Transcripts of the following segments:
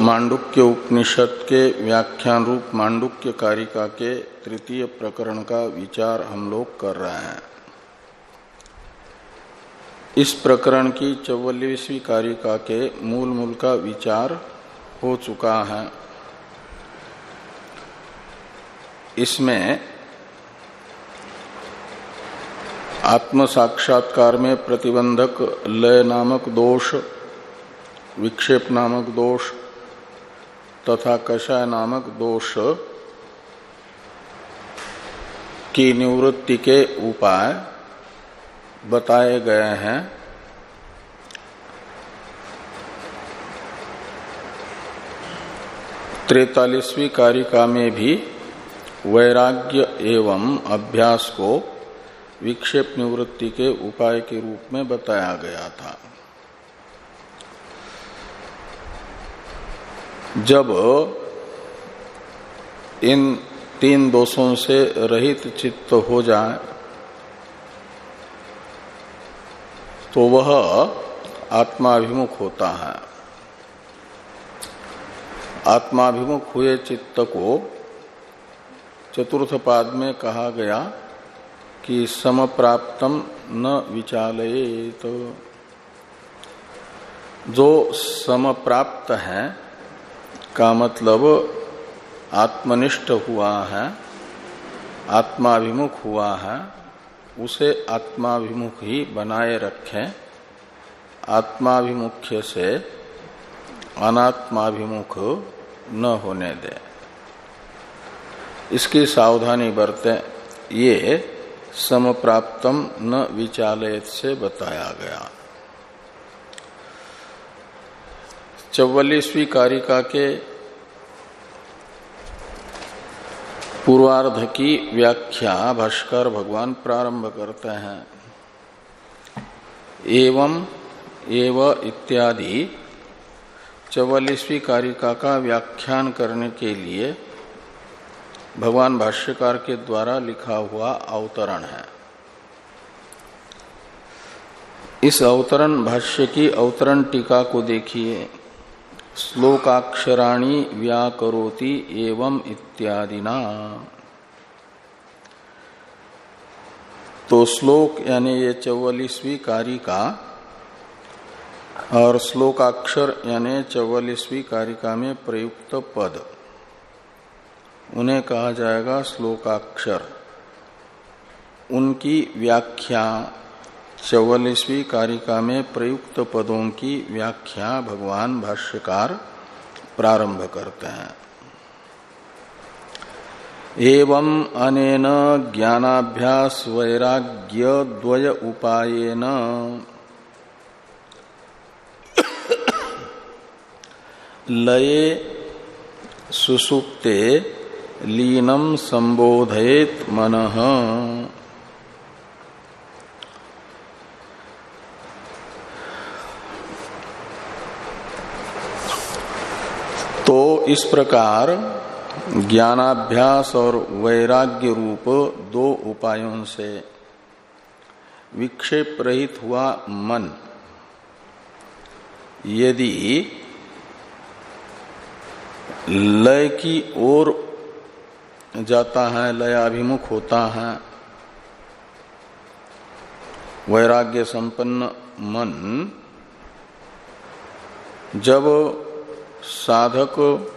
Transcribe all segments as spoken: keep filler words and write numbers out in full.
मांडुक्य उपनिषद के व्याख्यान रूप मांडुक्य कारिका के तृतीय प्रकरण का विचार हम लोग कर रहे हैं। इस प्रकरण की चौवालीसवीं कारिका के मूल मूल का विचार हो चुका है। इसमें आत्म साक्षात्कार में प्रतिबंधक लय नामक दोष, विक्षेप नामक दोष तथा कषाय नामक दोष की निवृत्ति के उपाय बताए गए हैं। तैंतालीसवीं कारिका में भी वैराग्य एवं अभ्यास को विक्षेप निवृत्ति के उपाय के रूप में बताया गया था। जब इन तीन दोषों से रहित चित्त हो जाए तो वह आत्माभिमुख होता है। आत्माभिमुख हुए चित्त को चतुर्थ पाद में कहा गया कि समप्राप्तम न विचालयेत। जो समप्राप्त है का मतलब आत्मनिष्ठ हुआ है, आत्माभिमुख हुआ है, उसे आत्माभिमुख ही बनाए रखें। आत्माभिमुख्य से अनात्माभिमुख न होने दे, इसकी सावधानी बरतें। ये समप्राप्तम न विचालयत से बताया गया। चौवालीसवीं कारिका के पूर्वार्ध की व्याख्या भाष्कर भगवान प्रारंभ करते हैं। एवं एव इत्यादि चौवालीसवीं कारिका का व्याख्यान करने के लिए भगवान भाष्यकार के द्वारा लिखा हुआ अवतरण है। इस अवतरण भाष्य की अवतरण टीका को देखिए। श्लोकाक्षराणि व्याकरोति एवं इत्यादिना। तो श्लोक यानी ये चौवालीसवीं कारिका और श्लोकाक्षर यानी चौवालीसवीं कारिका में प्रयुक्त पद, उन्हें कहा जाएगा श्लोकाक्षर। उनकी व्याख्या चौवालीसवीं कारिका में प्रयुक्त पदों की व्याख्या भगवान भाष्यकार प्रारंभ करते हैं। एवं अनेन ज्ञानाभ्यास वैराग्य द्वय उपायेन लये सुसुप्ते लीनम संबोधयेत मनः। तो इस प्रकार ज्ञानाभ्यास और वैराग्य रूप दो उपायों से विक्षेप रहित हुआ मन यदि लय की ओर जाता है, लयाभिमुख होता है, वैराग्य संपन्न मन जब साधक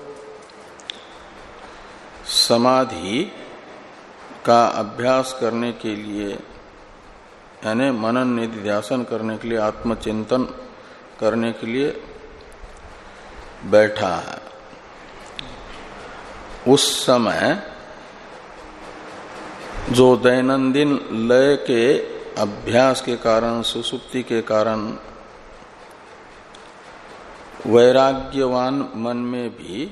समाधि का अभ्यास करने के लिए यानी मनन निधिध्यासन करने के लिए, आत्मचिंतन करने के लिए बैठा है, उस समय जो दैनंदिन लय के अभ्यास के कारण, सुसुप्ति के कारण वैराग्यवान मन में भी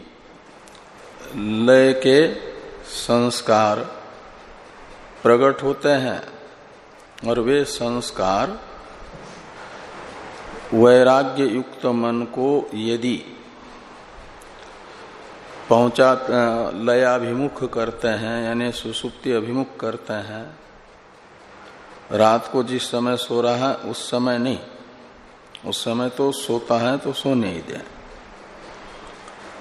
लय के संस्कार प्रकट होते हैं और वे संस्कार वैराग्य युक्त मन को यदि पहुंचा लयाभिमुख करते हैं यानी सुसुप्ति अभिमुख करते हैं, रात को जिस समय सो रहा है उस समय नहीं, उस समय तो सोता है तो सोने ही दे।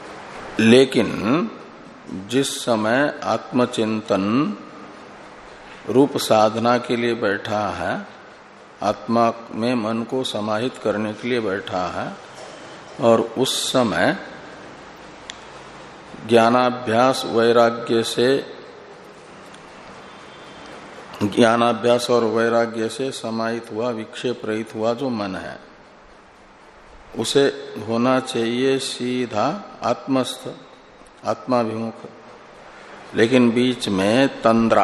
लेकिन जिस समय आत्मचिंतन रूप साधना के लिए बैठा है, आत्मा में मन को समाहित करने के लिए बैठा है, और उस समय ज्ञानाभ्यास वैराग्य से ज्ञानाभ्यास और वैराग्य से समाहित हुआ, विक्षेप रहित हुआ जो मन है, उसे होना चाहिए सीधा आत्मस्थ, आत्माभिमुख। लेकिन बीच में तंद्रा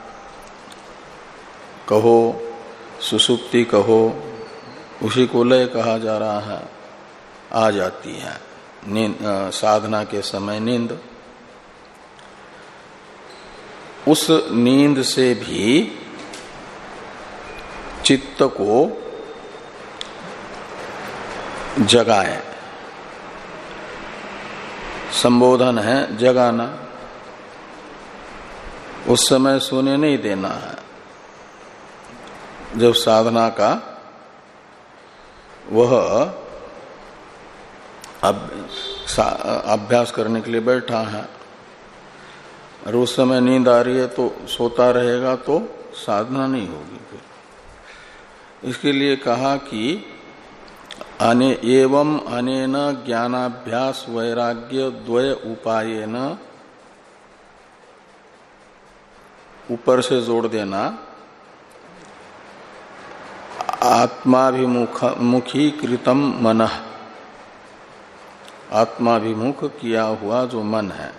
कहो, सुसुप्ति कहो, उसी को लय कहा जा रहा है, आ जाती है नींद, साधना के समय नींद। उस नींद से भी चित्त को जगाए, संबोधन है जगाना। उस समय सोने नहीं देना है। जब साधना का वह अभ्यास करने के लिए बैठा है और उस समय नींद आ रही है तो सोता रहेगा तो साधना नहीं होगी। फिर इसके लिए कहा कि अने एवं अनेन ज्ञानाभ्यास वैराग्य द्वय उपायेन, ऊपर से जोड़ देना, आत्माभिमुखी कृतम मनः, आत्माभिमुख किया हुआ जो मन है,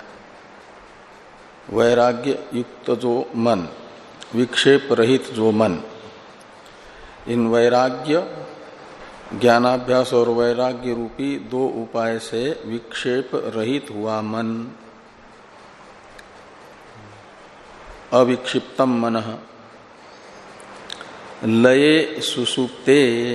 वैराग्य युक्त जो मन, विक्षेप रहित जो मन, इन वैराग्य ज्ञानाभ्यास और वैराग्य रूपी दो उपाय से विक्षेप रहित हुआ मन, अविक्षिप्तम मनः, लये सुसुप्ते।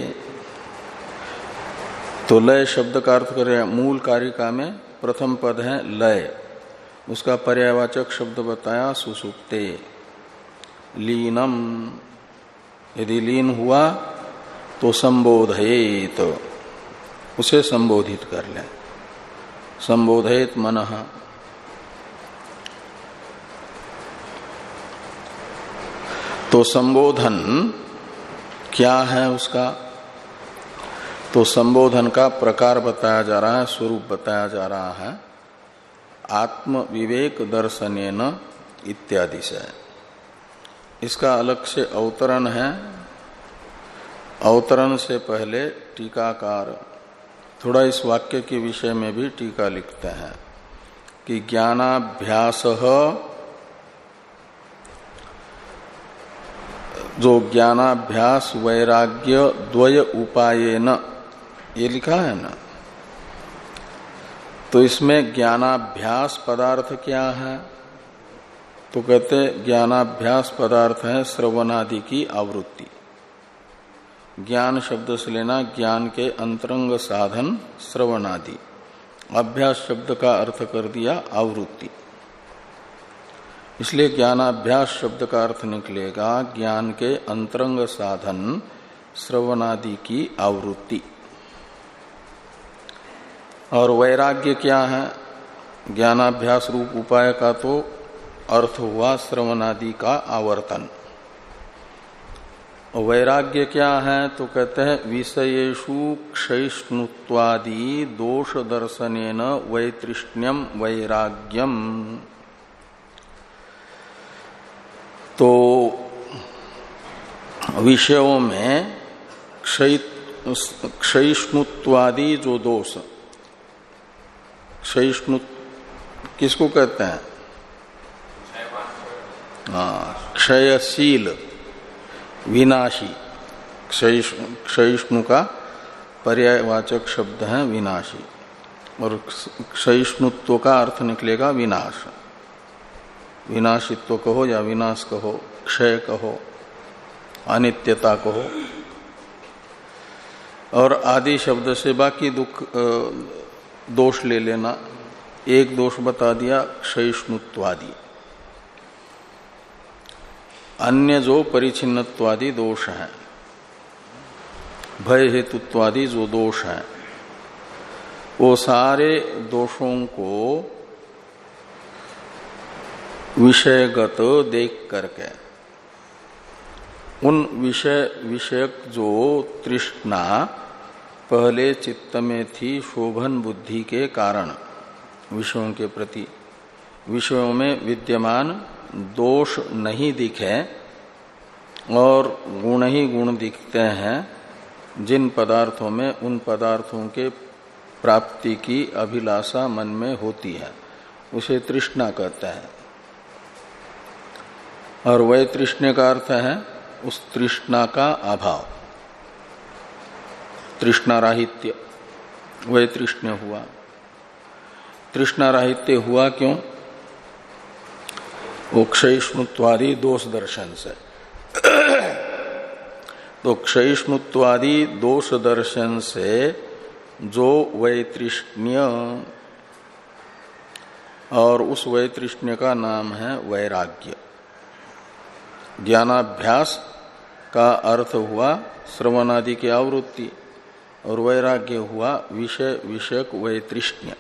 तो लय शब्द का अर्थ करें, मूल कारिका में प्रथम पद है लय, उसका पर्यायवाचक शब्द बताया सुसुप्ते, लीनम। यदि लीन हुआ तो संबोधयेत, उसे संबोधित कर लें, संबोधयेत मनः। तो संबोधन क्या है उसका? तो संबोधन का प्रकार बताया जा रहा है, स्वरूप बताया जा रहा है, आत्म विवेक दर्शनेन इत्यादि से। इसका अलग से अवतरण है। अवतरण से पहले टीकाकार थोड़ा इस वाक्य के विषय में भी टीका लिखते हैं कि ज्ञानाभ्यास, जो ज्ञानाभ्यास वैराग्य द्वय उपायेन, ये लिखा है ना, तो इसमें ज्ञानाभ्यास पदार्थ क्या है? तो कहते ज्ञानाभ्यास पदार्थ है श्रवणादि की आवृत्ति। ज्ञान शब्द से लेना ज्ञान के अंतरंग साधन श्रवणादि, अभ्यास शब्द का अर्थ कर दिया आवृत्ति। इसलिए ज्ञानाभ्यास शब्द का अर्थ निकलेगा ज्ञान के अंतरंग साधन श्रवणादि की आवृत्ति। और वैराग्य क्या है? ज्ञानाभ्यास रूप उपाय का तो अर्थ हुआ श्रवणादि का आवर्तन। वैराग्य क्या है? तो कहते हैं विषयेषु क्षयिष्णुत्वादि दोष दर्शनेन वैतृष्ण्यम वैराग्यम। तो विषयों में क्षयिष्णुत्वादि जो दोष, क्षयिष्णु किसको कहते हैं? हाँ, क्षयशील, विनाशी। क्षयिष्णु का पर्यायवाचक शब्द है विनाशी, और क्षयिष्णुत्व का अर्थ निकलेगा विनाश। विनाशित्व कहो या विनाश कहो, क्षय कहो, अनित्यता कहो, और आदि शब्द से बाकी दुख दोष ले लेना। एक दोष बता दिया क्षयिष्णुत्वादि, अन्य जो परिचिन्नत्वादि दोष है, भय हेतुत्वादि जो दोष है, वो सारे दोषों को विषयगत देख करके उन विषय विषयक जो तृष्णा पहले चित्त में थी शोभन बुद्धि के कारण विषयों के प्रति, विषयों में विद्यमान दोष नहीं दिखे और गुण ही गुण दिखते हैं जिन पदार्थों में, उन पदार्थों के प्राप्ति की अभिलाषा मन में होती है, उसे तृष्णा कहते हैं। और वह तृष्णे का अर्थ है उस तृष्णा का अभाव, तृष्णा राहित्य, वह तृष्णे हुआ। तृष्णा राहित्य हुआ क्यों? वो क्षयिष्णुत्वादि दोष दर्शन से। तो क्षयिष्णुत्वादि दोष दर्शन से जो वैतृष्ण्य, और उस वैतृष्ण्य का नाम है वैराग्य। ज्ञानाभ्यास का अर्थ हुआ श्रवणादि की आवृत्ति और वैराग्य हुआ विषय विषयक वैतृष्ण्य।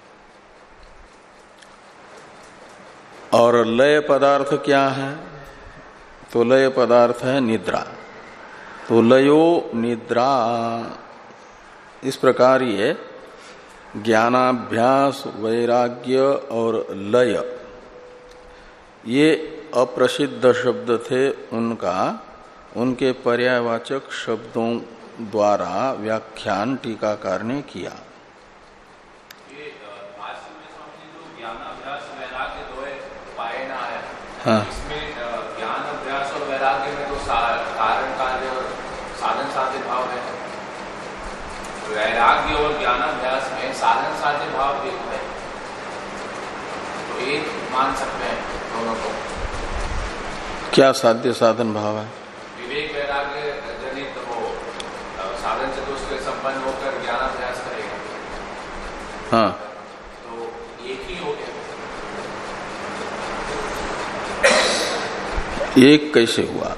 और लय पदार्थ क्या है? तो लय पदार्थ है निद्रा। तो लयो निद्रा, इस प्रकार ये ज्ञानाभ्यास, वैराग्य और लय, ये अप्रसिद्ध शब्द थे उनका, उनके पर्यायवाचक शब्दों द्वारा व्याख्यान टीकाकार ने किया। ये भाष्य में स्वामी जो ज्ञानाभ्यास वैराग्य दो पाए ना है, हाँ। इसमें ज्ञान अभ्यास और वैराग्य में तो कारण कार्य और साधन साध्य भाव है। वैराग्य और ज्ञानाभ्यास में साधन साध्य भाव भी है, तो एक मान सकते हैं दोनों को। क्या साध्य साधन भाव है? विवेक वैराग्य जनित वो साधन से दूसरे संपन्न होकर ज्ञानाभ्यास करेगा, हाँ, तो एक ही हो गया। एक कैसे हुआ?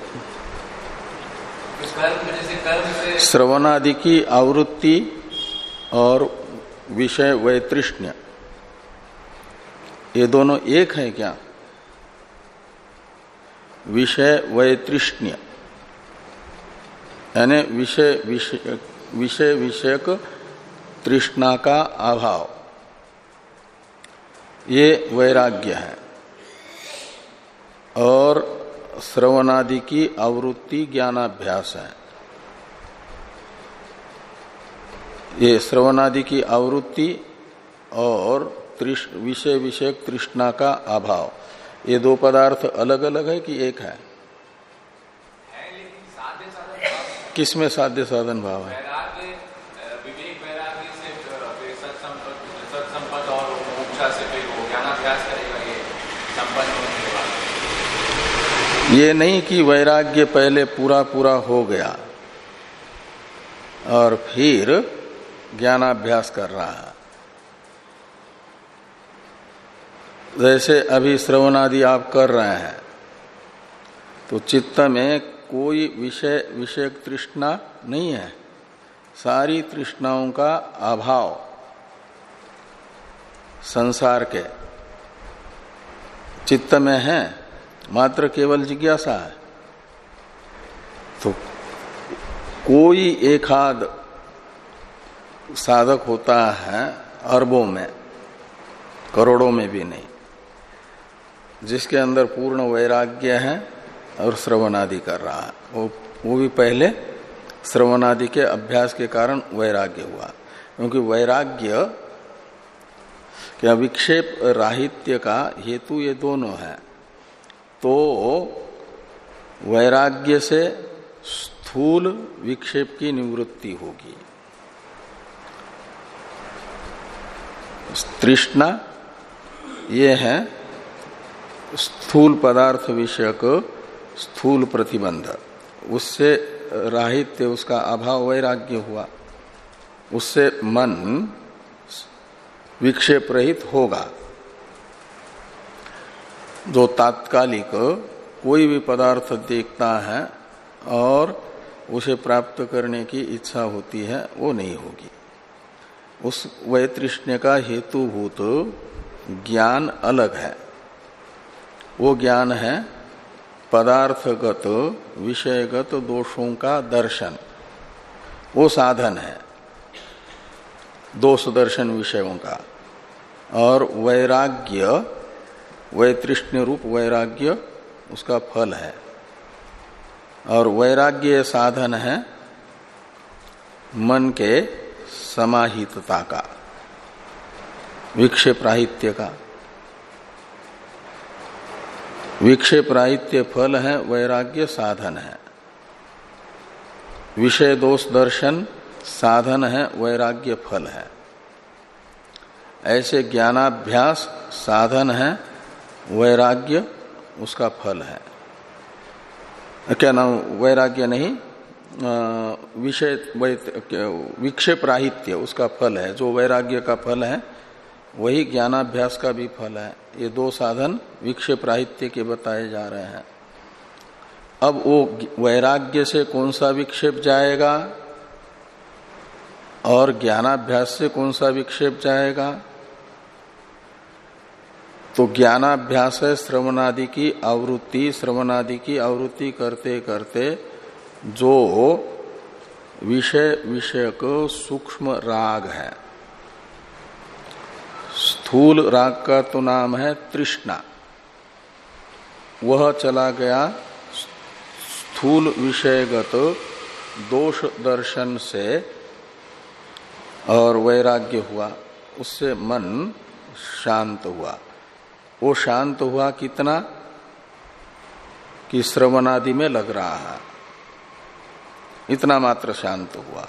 कर्म जैसे कर्म से श्रवणादि की आवृत्ति और विषय वैतृष्ण्य, ये दोनों एक है क्या? विषय वैतृष्ण्य यानी विषय विषय विषय विषयक तृष्णा का अभाव, ये वैराग्य है। और श्रवणादि की आवृत्ति ज्ञानाभ्यास है। ये श्रवणादि की आवृत्ति और विषय विषयक तृष्णा का अभाव, ये दो पदार्थ अलग अलग है कि एक है? किसमें साध्य साधन भाव है? विवेक वैराग्य से सत्संपद और मोक्षा से ज्ञानाभ्यास करेगा, ये संपन्न होने के बाद। ये नहीं कि वैराग्य पहले पूरा पूरा हो गया और फिर ज्ञानाभ्यास कर रहा है। जैसे अभी श्रवणादि आप कर रहे हैं तो चित्त में कोई विषय विषयक तृष्णा नहीं है, सारी तृष्णाओं का अभाव संसार के चित्त में है, मात्र केवल जिज्ञासा है। तो कोई एकाध साधक होता है अरबों में, करोड़ों में भी नहीं, जिसके अंदर पूर्ण वैराग्य है और श्रवणादि कर रहा है। वो वो भी पहले श्रवणादि के अभ्यास के कारण वैराग्य हुआ, क्योंकि वैराग्य क्या विक्षेप राहित्य का हेतु ये दोनों है। तो वैराग्य से स्थूल विक्षेप की निवृत्ति होगी। तृष्णा ये है स्थूल पदार्थ विषयक स्थूल प्रतिबंध, उससे राहित्य, उसका अभाव वैराग्य हुआ, उससे मन विक्षेप रहित होगा। जो तात्कालिक कोई भी पदार्थ देखता है और उसे प्राप्त करने की इच्छा होती है, वो नहीं होगी। उस वैतृष्ण्य का हेतुभूत ज्ञान अलग है। वो ज्ञान है पदार्थगत विषयगत दोषों का दर्शन, वो साधन है दोष दर्शन विषयों का। और वैराग्य, वैतृष्ण्य रूप वैराग्य उसका फल है। और वैराग्य साधन है मन के समाहितता का, विक्षेपराहित्य का। विक्षेपराहित्य फल है, वैराग्य साधन है। विषय दोष दर्शन साधन है, वैराग्य फल है। ऐसे ज्ञानाभ्यास साधन है, वैराग्य उसका फल है। क्या नाम, वैराग्य नहीं, विषय विक्षेपराहित्य उसका फल है। जो वैराग्य का फल है वही ज्ञानाभ्यास का भी फल है। ये दो साधन विक्षेपराहित्य के बताए जा रहे हैं। अब वो वैराग्य से कौन सा विक्षेप जाएगा और ज्ञानाभ्यास से कौन सा विक्षेप जाएगा? तो ज्ञानाभ्यास है श्रवणादि की आवृत्ति, श्रवणादि की आवृत्ति करते करते जो विषय विषयक सूक्ष्म राग है, स्थूल राग का तो नाम है तृष्णा, वह चला गया स्थूल विषयगत दोष दर्शन से और वैराग्य हुआ, उससे मन शांत हुआ। वो शांत हुआ कितना कि श्रवणादि में लग रहा है, इतना मात्र शांत हुआ।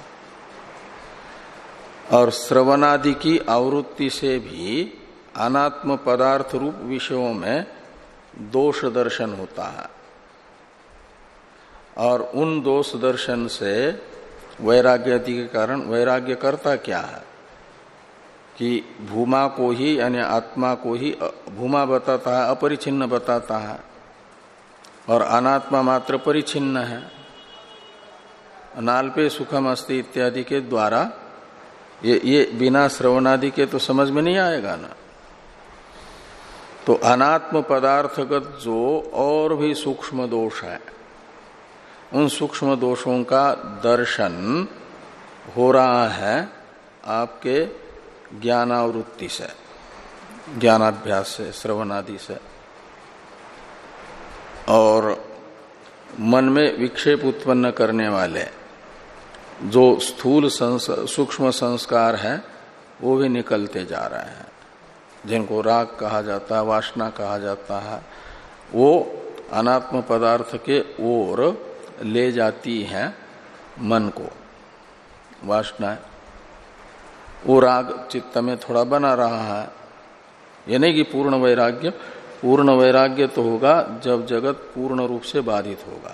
और श्रवणादि की आवृत्ति से भी अनात्म पदार्थ रूप विषयों में दोष दर्शन होता है। और उन दोष दर्शन से वैराग्य आदि के कारण वैराग्य करता क्या है कि भूमा को ही यानी आत्मा को ही भूमा बताता है, अपरिछिन्न बताता है, और अनात्मा मात्र परिछिन्न है। नाल्पे सुखम अस्ति इत्यादि के द्वारा ये ये बिना श्रवणादि के तो समझ में नहीं आएगा ना। तो अनात्म पदार्थगत जो और भी सूक्ष्म दोष है, उन सूक्ष्म दोषों का दर्शन हो रहा है आपके ज्ञानावृत्ति से, ज्ञानाभ्यास से, श्रवणादि से। और मन में विक्षेप उत्पन्न करने वाले जो स्थूल सूक्ष्म संस्कार हैं वो भी निकलते जा रहे हैं, जिनको राग कहा जाता है, वासना कहा जाता है, वो अनात्म पदार्थ के ओर ले जाती हैं मन को। वासना वो राग चित्त में थोड़ा बना रहा है। ये नहीं कि पूर्ण वैराग्य, पूर्ण वैराग्य तो होगा जब जगत पूर्ण रूप से बाधित होगा,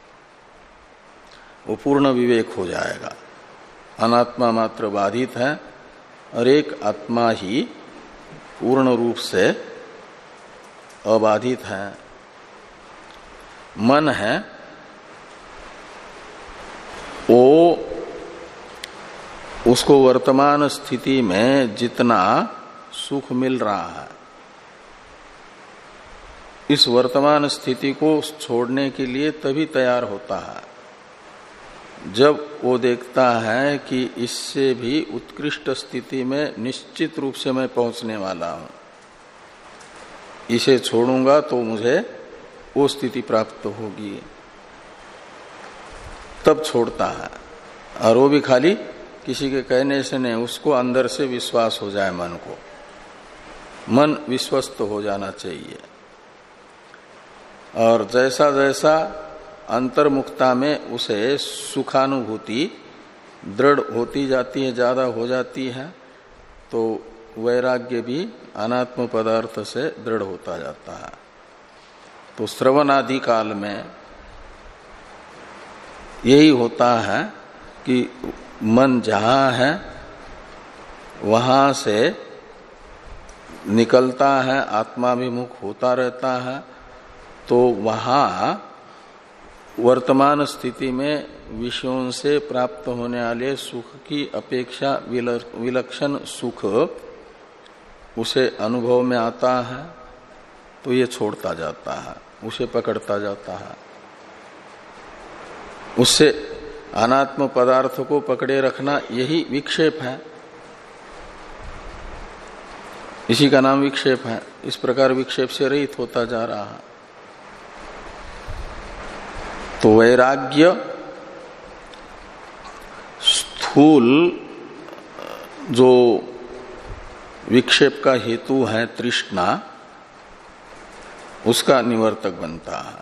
वो पूर्ण विवेक हो जाएगा। अनात्मा मात्र बाधित है और एक आत्मा ही पूर्ण रूप से अबाधित है। मन है वो उसको वर्तमान स्थिति में जितना सुख मिल रहा है, इस वर्तमान स्थिति को छोड़ने के लिए तभी तैयार होता है जब वो देखता है कि इससे भी उत्कृष्ट स्थिति में निश्चित रूप से मैं पहुंचने वाला हूं, इसे छोड़ूंगा तो मुझे वो स्थिति प्राप्त होगी, तब छोड़ता है। और वो भी खाली किसी के कहने से नहीं, उसको अंदर से विश्वास हो जाए, मन को, मन विश्वस्त हो जाना चाहिए। और जैसा जैसा अंतर्मुखता में उसे सुखानुभूति दृढ़ होती जाती है, ज्यादा हो जाती है, तो वैराग्य भी अनात्म पदार्थ से दृढ़ होता जाता है। तो श्रवणादि काल में यही होता है कि मन जहां है वहां से निकलता है, आत्माभिमुख होता रहता है, तो वहां वर्तमान स्थिति में विषयों से प्राप्त होने वाले सुख की अपेक्षा विलक्षण सुख उसे अनुभव में आता है तो ये छोड़ता जाता है, उसे पकड़ता जाता है। उससे अनात्म पदार्थ को पकड़े रखना यही विक्षेप है, इसी का नाम विक्षेप है। इस प्रकार विक्षेप से रहित होता जा रहा है। तो वैराग्य स्थूल जो विक्षेप का हेतु है तृष्णा, उसका निवर्तक बनता है।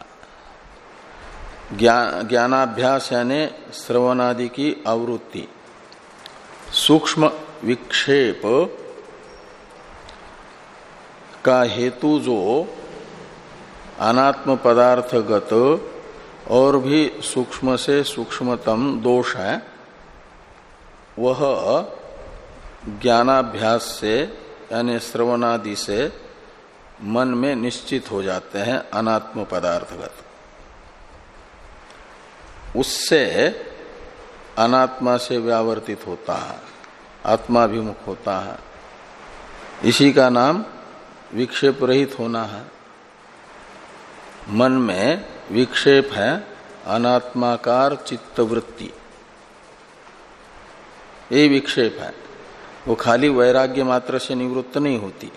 ज्ञान ज्ञानाभ्यास यानी श्रवणादि की आवृत्ति, सूक्ष्म विक्षेप का हेतु जो अनात्म पदार्थगत और भी सूक्ष्म से सूक्ष्मतम दोष है, वह ज्ञानाभ्यास से यानी श्रवणादि से मन में निश्चित हो जाते हैं अनात्म पदार्थगत। उससे अनात्मा से व्यावर्तित होता है, आत्माभिमुख होता है। इसी का नाम विक्षेप रहित होना है। मन में विक्षेप है अनात्माकार चित्तवृत्ति, ये विक्षेप है। वो खाली वैराग्य मात्र से निवृत्त नहीं होती।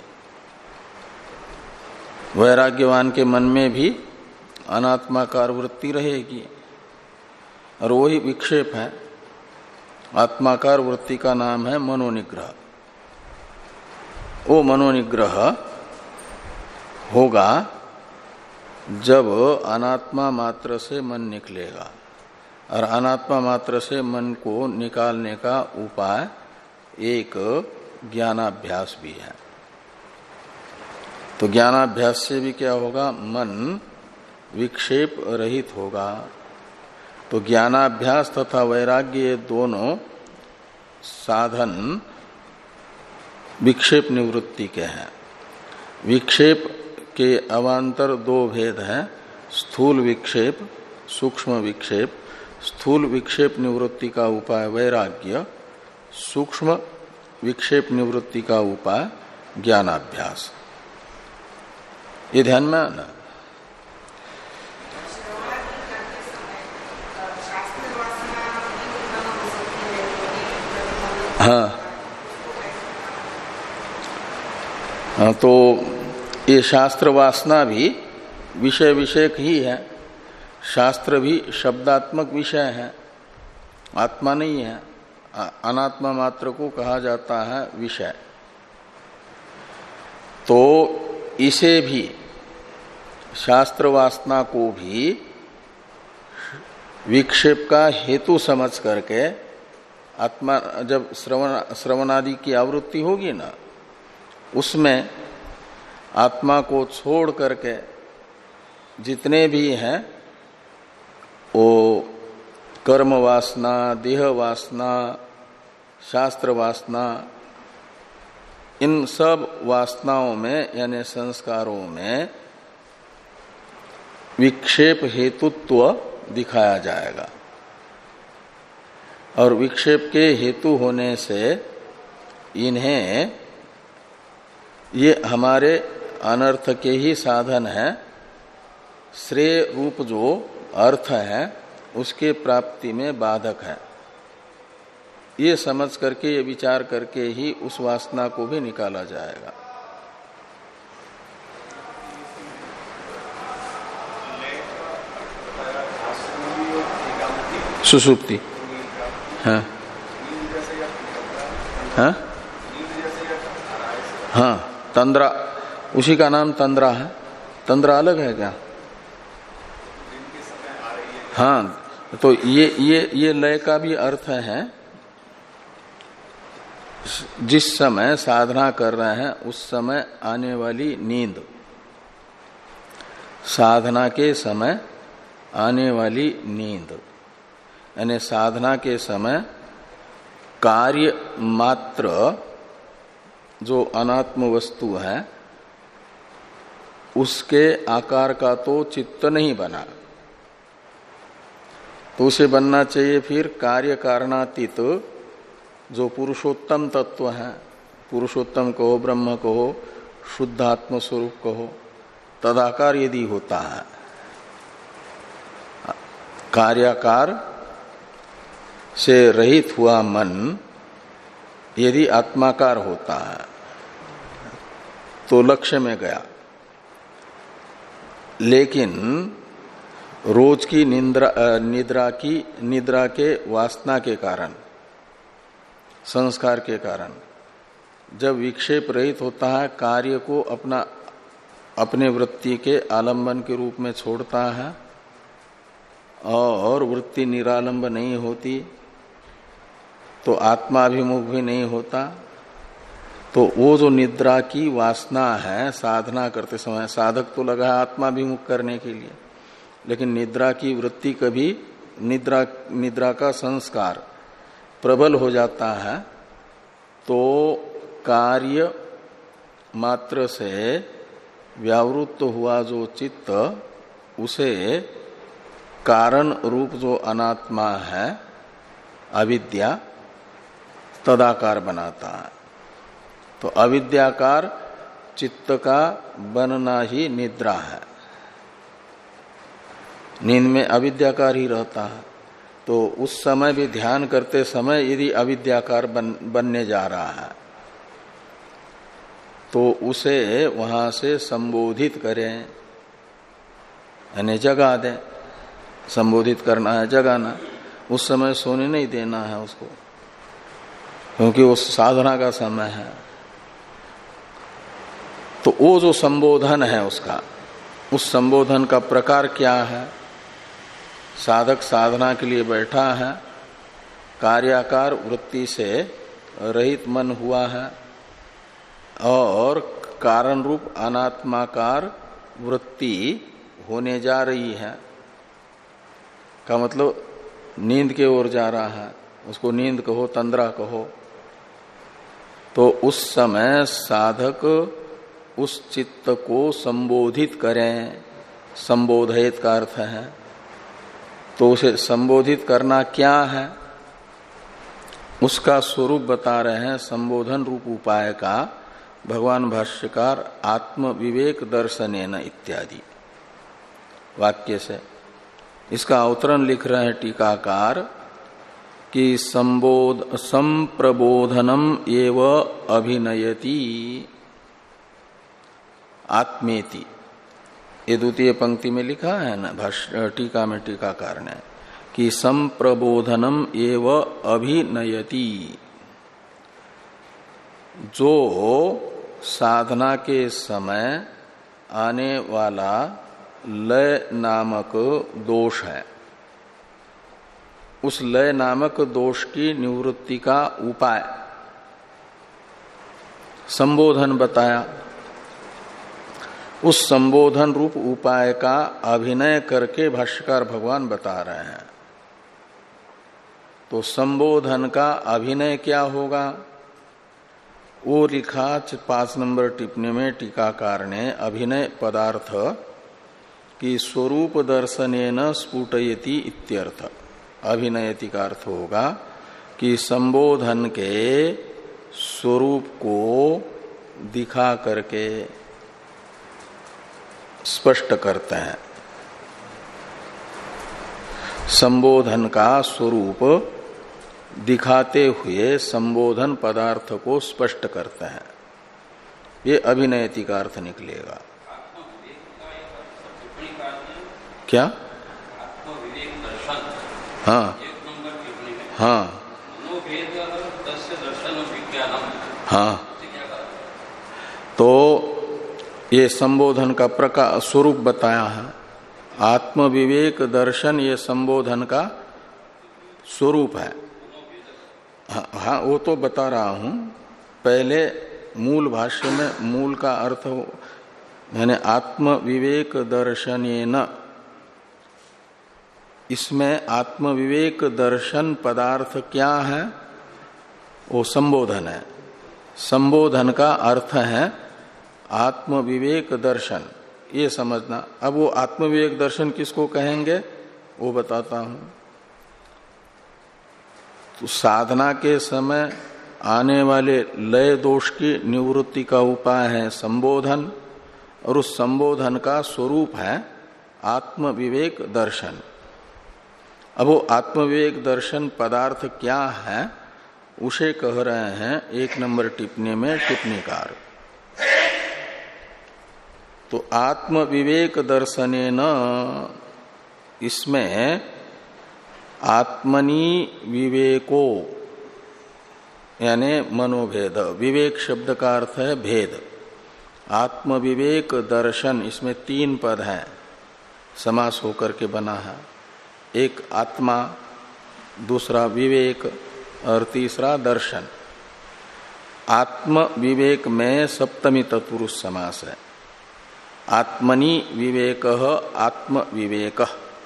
वैराग्यवान के मन में भी अनात्माकार वृत्ति रहेगी और वही विक्षेप है। आत्माकार वृत्ति का नाम है मनोनिग्रह। वो मनोनिग्रह होगा जब अनात्मा मात्र से मन निकलेगा, और अनात्मा मात्र से मन को निकालने का उपाय एक ज्ञानाभ्यास भी है। तो ज्ञानाभ्यास से भी क्या होगा, मन विक्षेप रहित होगा। तो ज्ञानाभ्यास तथा वैराग्य दोनों साधन विक्षेप निवृत्ति के हैं। विक्षेप के अवान्तर दो भेद हैं, स्थूल विक्षेप, सूक्ष्म विक्षेप। स्थूल विक्षेप निवृत्ति का उपाय वैराग्य, सूक्ष्म विक्षेप निवृत्ति का उपाय ज्ञानाभ्यास। ये ध्यान में आना। हाँ, हाँ, तो ये शास्त्र वासना भी विषय विषयक ही है। शास्त्र भी शब्दात्मक विषय है, आत्मा नहीं है। अनात्मा मात्र को कहा जाता है विषय। तो इसे भी, शास्त्र वासना को भी विक्षेप का हेतु समझ करके आत्मा, जब श्रवण श्रवणादि की आवृत्ति होगी ना, उसमें आत्मा को छोड़ करके जितने भी हैं वो कर्म वासना, देह वासना, शास्त्र वासना, इन सब वासनाओं में यानी संस्कारों में विक्षेप हेतुत्व दिखाया जाएगा। और विक्षेप के हेतु होने से इन्हें, ये हमारे अनर्थ के ही साधन है। श्रेय रूप जो अर्थ है उसके प्राप्ति में बाधक है। ये समझ करके, ये विचार करके ही उस वासना को भी निकाला जाएगा। सुसुप्ति, हाँ हाँ हाँ, तंद्रा, उसी का नाम तंद्रा है। तंद्रा अलग है क्या? हाँ, तो ये ये ये लय का भी अर्थ है। जिस समय साधना कर रहे हैं उस समय आने वाली नींद, साधना के समय आने वाली नींद, यानी साधना के समय कार्य मात्र जो अनात्म वस्तु है उसके आकार का तो चित्त नहीं बना, तो उसे बनना चाहिए फिर कार्य कारणातीत जो पुरुषोत्तम तत्व है, पुरुषोत्तम कहो, ब्रह्म कहो, शुद्ध आत्म स्वरूप कहो, तदाकार यदि होता है, कार्याकार से रहित हुआ मन यदि आत्माकार होता है तो लक्ष्य में गया। लेकिन रोज की निद्रा निद्रा की निद्रा के वासना के कारण, संस्कार के कारण जब विक्षेप रहित होता है, कार्य को अपना अपने वृत्ति के आलंबन के रूप में छोड़ता है और वृत्ति निरालंब नहीं होती, तो आत्माभिमुख भी नहीं होता, तो वो जो निद्रा की वासना है साधना करते समय, साधक तो लगा है आत्माभिमुख करने के लिए, लेकिन निद्रा की वृत्ति कभी निद्रा निद्रा का संस्कार प्रबल हो जाता है तो कार्य मात्र से व्यावृत्त हुआ जो चित्त उसे कारण रूप जो अनात्मा है अविद्या तदाकार बनाता है। तो अविद्याकार चित्त का बनना ही निद्रा है, नींद में अविद्याकार ही रहता है। तो उस समय भी ध्यान करते समय यदि अविद्याकार बन, बनने जा रहा है तो उसे वहां से संबोधित करें, यानी जगा दें। संबोधित करना है, जगाना, उस समय सोने नहीं देना है उसको, क्योंकि वो साधना का समय है। तो वो जो संबोधन है उसका, उस संबोधन का प्रकार क्या है? साधक साधना के लिए बैठा है, कार्याकार वृत्ति से रहित मन हुआ है और कारण रूप अनात्माकार वृत्ति होने जा रही है, का मतलब नींद के ओर जा रहा है, उसको नींद कहो, तंद्रा कहो। तो उस समय साधक उस चित्त को संबोधित करें, संबोधित का अर्थ है। तो उसे संबोधित करना क्या है, उसका स्वरूप बता रहे हैं संबोधन रूप उपाय का भगवान भाष्यकार आत्म विवेक दर्शनेन इत्यादि वाक्य से। इसका अवतरण लिख रहे हैं टीकाकार कि संबोध संप्रबोधनम एव अभिनयति आत्मेति, ये द्वितीय पंक्ति में लिखा है ना भाष्य टीका में टीकाकार ने कि संप्रबोधनम एव अभिनयति, जो साधना के समय आने वाला लय नामक दोष है, उस लय नामक दोष की निवृत्ति का उपाय संबोधन बताया। उस संबोधन रूप उपाय का अभिनय करके भाष्यकार भगवान बता रहे हैं। तो संबोधन का अभिनय क्या होगा, वो लिखा पांच नंबर टिप्पणी में टीकाकार ने। अभिनय पदार्थ की स्वरूप दर्शनेन स्फुटयति इत्यर्थ। अभिनयति का अर्थ होगा कि संबोधन के स्वरूप को दिखा करके स्पष्ट करते हैं। संबोधन का स्वरूप दिखाते हुए संबोधन पदार्थ को स्पष्ट करते हैं, ये अभिनयति का अर्थ निकलेगा। क्या? हाँ हाँ हाँ। तो ये संबोधन का प्रकार स्वरूप बताया है। आत्म विवेक दर्शन ये संबोधन का स्वरूप है। हाँ, हाँ वो तो बता रहा हूं। पहले मूल भाष्य में मूल का अर्थ यानी आत्म विवेक दर्शनेन, इसमें आत्म विवेक दर्शन पदार्थ क्या है, वो संबोधन है। संबोधन का अर्थ है आत्म विवेक दर्शन, ये समझना। अब वो आत्म विवेक दर्शन किसको कहेंगे वो बताता हूं। तो साधना के समय आने वाले लय दोष की निवृत्ति का उपाय है संबोधन, और उस संबोधन का स्वरूप है आत्म विवेक दर्शन। अब वो आत्म विवेक दर्शन पदार्थ क्या है उसे कह रहे हैं एक नंबर टिप्पणी में टिप्पणीकार। तो आत्म विवेक दर्शनेन, इसमें आत्मनि विवेको यानी मनोभेद, विवेक शब्द का अर्थ है भेद। आत्म विवेक दर्शन, इसमें तीन पद हैं, समास होकर के बना है। एक आत्मा, दूसरा विवेक और तीसरा दर्शन। आत्म विवेक में सप्तमी तत्पुरुष समास है। आत्मनि विवेक आत्म विवेक,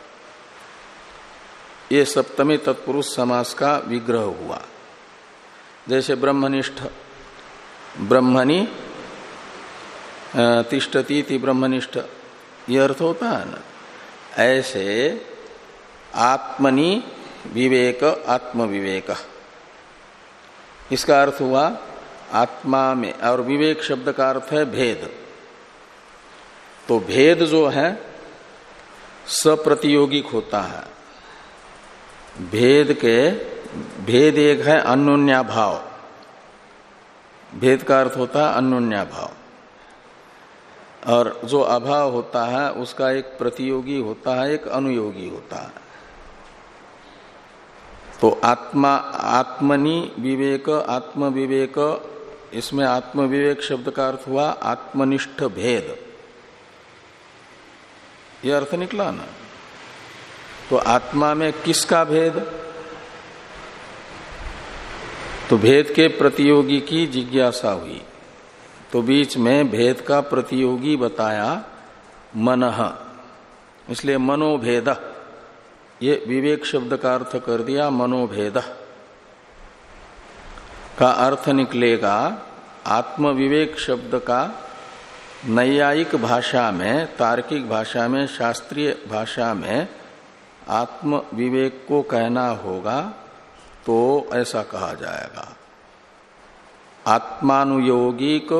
ये सप्तमी तत्पुरुष समास का विग्रह हुआ। जैसे ब्रह्मनिष्ठ, ब्रह्मणि तिष्ठति थी ब्रह्मनिष्ठ, ये अर्थ होता है ना। ऐसे आत्मनि विवेक आत्म विवेक, इसका अर्थ हुआ आत्मा में, और विवेक शब्द का अर्थ है भेद। तो भेद जो है सप्रतियोगिक होता है। भेद के भेद एक है अन्योन्याभाव, भेद का अर्थ होता है अन्योन्याभाव, और जो अभाव होता है उसका एक प्रतियोगी होता है, एक अनुयोगी होता है। तो आत्मा, आत्मनि विवेक आत्म विवेक, इसमें आत्म विवेक शब्द का अर्थ हुआ आत्मनिष्ठ भेद, यह अर्थ निकला ना। तो आत्मा में किसका भेद? तो भेद के प्रतियोगी की जिज्ञासा हुई, तो बीच में भेद का प्रतियोगी बताया मनः, इसलिए मनोभेद, ये विवेक शब्द का अर्थ कर दिया मनोभेद। का अर्थ निकलेगा आत्म विवेक शब्द का नैयायिक भाषा में, तार्किक भाषा में, शास्त्रीय भाषा में आत्म विवेक को कहना होगा तो ऐसा कहा जाएगा, आत्मानुयोगिक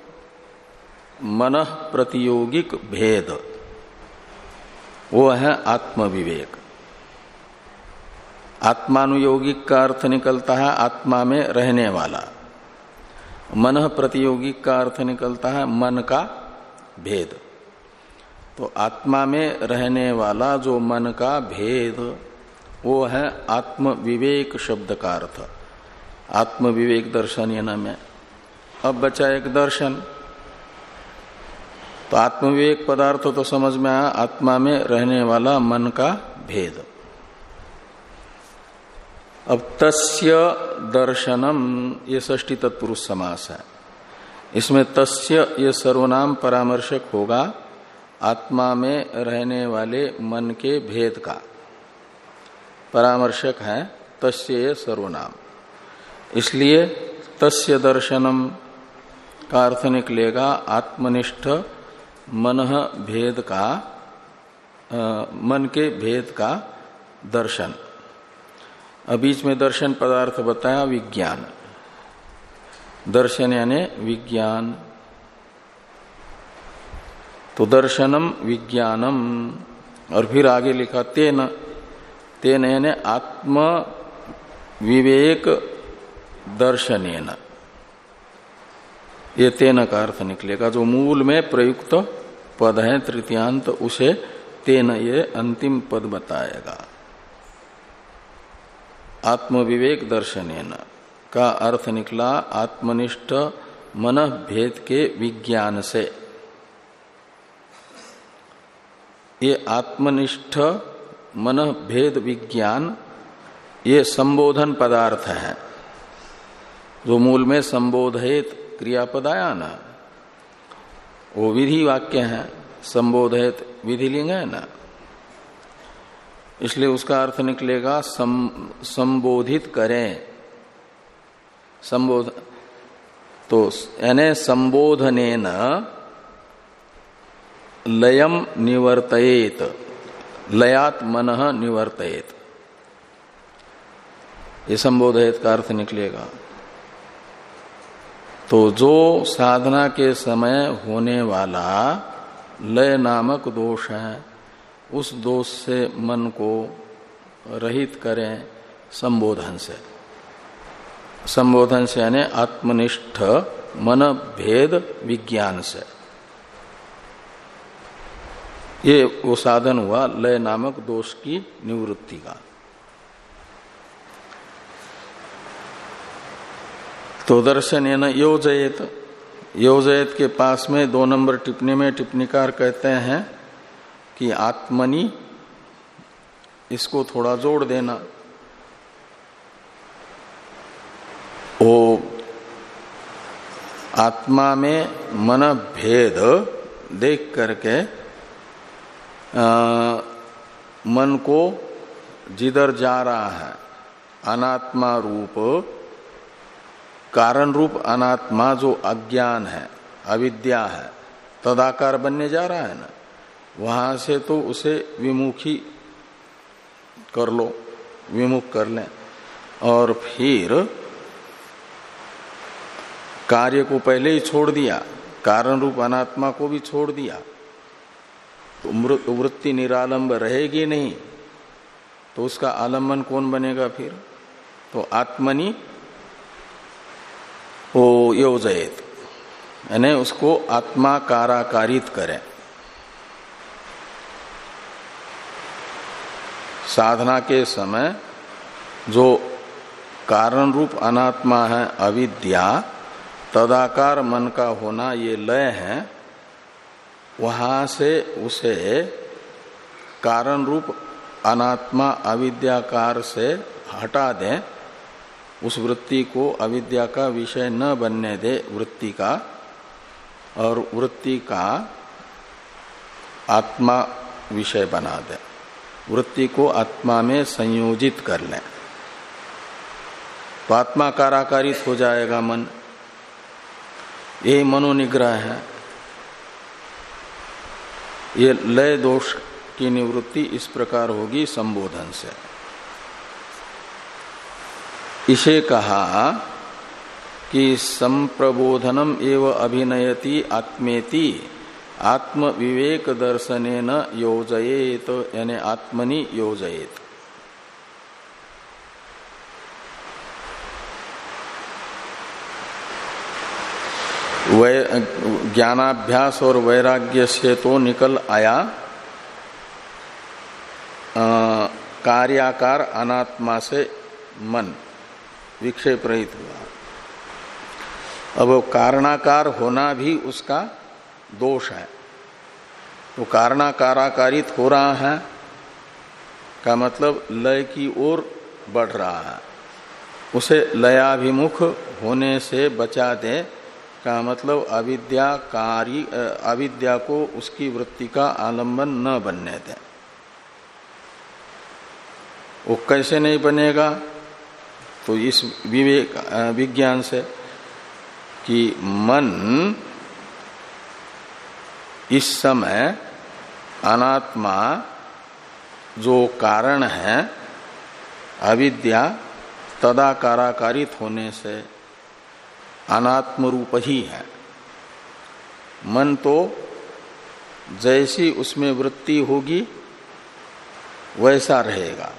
मनः प्रतियोगिक भेद, वो है आत्म विवेक। आत्मानुयोगिक का अर्थ निकलता है आत्मा में रहने वाला, मनः प्रतियोगिक का अर्थ निकलता है मन का भेद। तो आत्मा में रहने वाला जो मन का भेद, वो है आत्म विवेक शब्द का अर्थ, आत्म विवेक दर्शन ये नाम है। अब बचा एक दर्शन। तो आत्म विवेक पदार्थ तो समझ में आया, आत्मा में रहने वाला मन का भेद। अब तस्य दर्शनम, ये षष्ठी तत्पुरुष समास है, इसमें तस्य ये सर्वनाम परामर्शक होगा आत्मा में रहने वाले मन के भेद का, परामर्शक है तस्य ये सर्वनाम। इसलिए तस्य दर्शनम का अर्थ निकलेगा आत्मनिष्ठ मनः भेद का, आ, मन के भेद का दर्शन। अब बीच में दर्शन पदार्थ बताया विज्ञान, दर्शन यानी विज्ञान। तो दर्शनम विज्ञानम, और फिर आगे लिखा तेन, तेन यानी आत्म विवेक दर्शनेन, ये तेन का अर्थ निकलेगा। जो मूल में प्रयुक्त पद है तृतीयांत, उसे तेन ये अंतिम पद बताएगा। आत्म विवेक दर्शनेन का अर्थ निकला आत्मनिष्ठ मन भेद के विज्ञान से। ये आत्मनिष्ठ मन भेद विज्ञान ये संबोधन पदार्थ है। जो मूल में संबोधित क्रियापद आया ना, वो विधि वाक्य है, संबोधित विधिलिंग है ना, इसलिए उसका अर्थ निकलेगा सं, संबोधित करें। संबोध तो यानी संबोधनेन लयम निवर्तयेत, लयात मनः निवर्तयेत। ये संबोधयत का अर्थ निकलेगा। तो जो साधना के समय होने वाला लय नामक दोष है, उस दोष से मन को रहित करें संबोधन से। संबोधन से यानी आत्मनिष्ठ मन भेद विज्ञान से। ये वो साधन हुआ लय नामक दोष की निवृत्ति का। तो दर्शन ये न योजयत, योजयत के पास में दो नंबर टिप्पणी में टिप्पणीकार कहते हैं कि आत्मनि, इसको थोड़ा जोड़ देना। वो आत्मा में मन भेद देख करके आ, मन को जिधर जा रहा है अनात्मा रूप, कारण रूप अनात्मा जो अज्ञान है, अविद्या है, तदाकार बनने जा रहा है ना, वहां से तो उसे विमुखी कर लो, विमुख कर लें। और फिर कार्य को पहले ही छोड़ दिया, कारण रूप अनात्मा को भी छोड़ दिया, तो वृत्ति निरालंब रहेगी नहीं, तो उसका आलम्बन कौन बनेगा फिर? तो आत्मनि वो योजयत, यानी उसको आत्मा काराकारित करें। साधना के समय जो कारण रूप अनात्मा है अविद्या, तदाकार मन का होना, ये लय है, वहां से उसे कारण रूप अनात्मा अविद्याकार से हटा दें, उस वृत्ति को अविद्या का विषय न बनने दे वृत्ति का, और वृत्ति का आत्मा विषय बना दे, वृत्ति को आत्मा में संयोजित कर लें, तो आत्मा काराकारित हो जाएगा मन। यही मनोनिग्रह है। ये लय दोष की निवृत्ति इस प्रकार होगी संबोधन से। इसे कहा कि संप्रबोधनम एव अभिनयति आत्मेति आत्म विवेक दर्शनेन योजयेत, यानी आत्मनि योजयेत। ज्ञानाभ्यास और वैराग्य से तो निकल आया आ, कार्याकार अनात्मा से मन विक्षेप रहित हुआ। अब कारणाकार होना भी उसका दोष है। तो कारणाकाराकारित हो रहा है का मतलब लय की ओर बढ़ रहा है, उसे लयाभिमुख होने से बचा दे का मतलब अविद्याकारी, अविद्या को उसकी वृत्ति का आलंबन न बनने दे। वो कैसे नहीं बनेगा? तो इस विवेक विज्ञान से कि मन इस समय अनात्मा जो कारण है अविद्या, तदाकाराकारित होने से अनात्म रूप ही है। मन तो जैसी उसमें वृत्ति होगी वैसा रहेगा।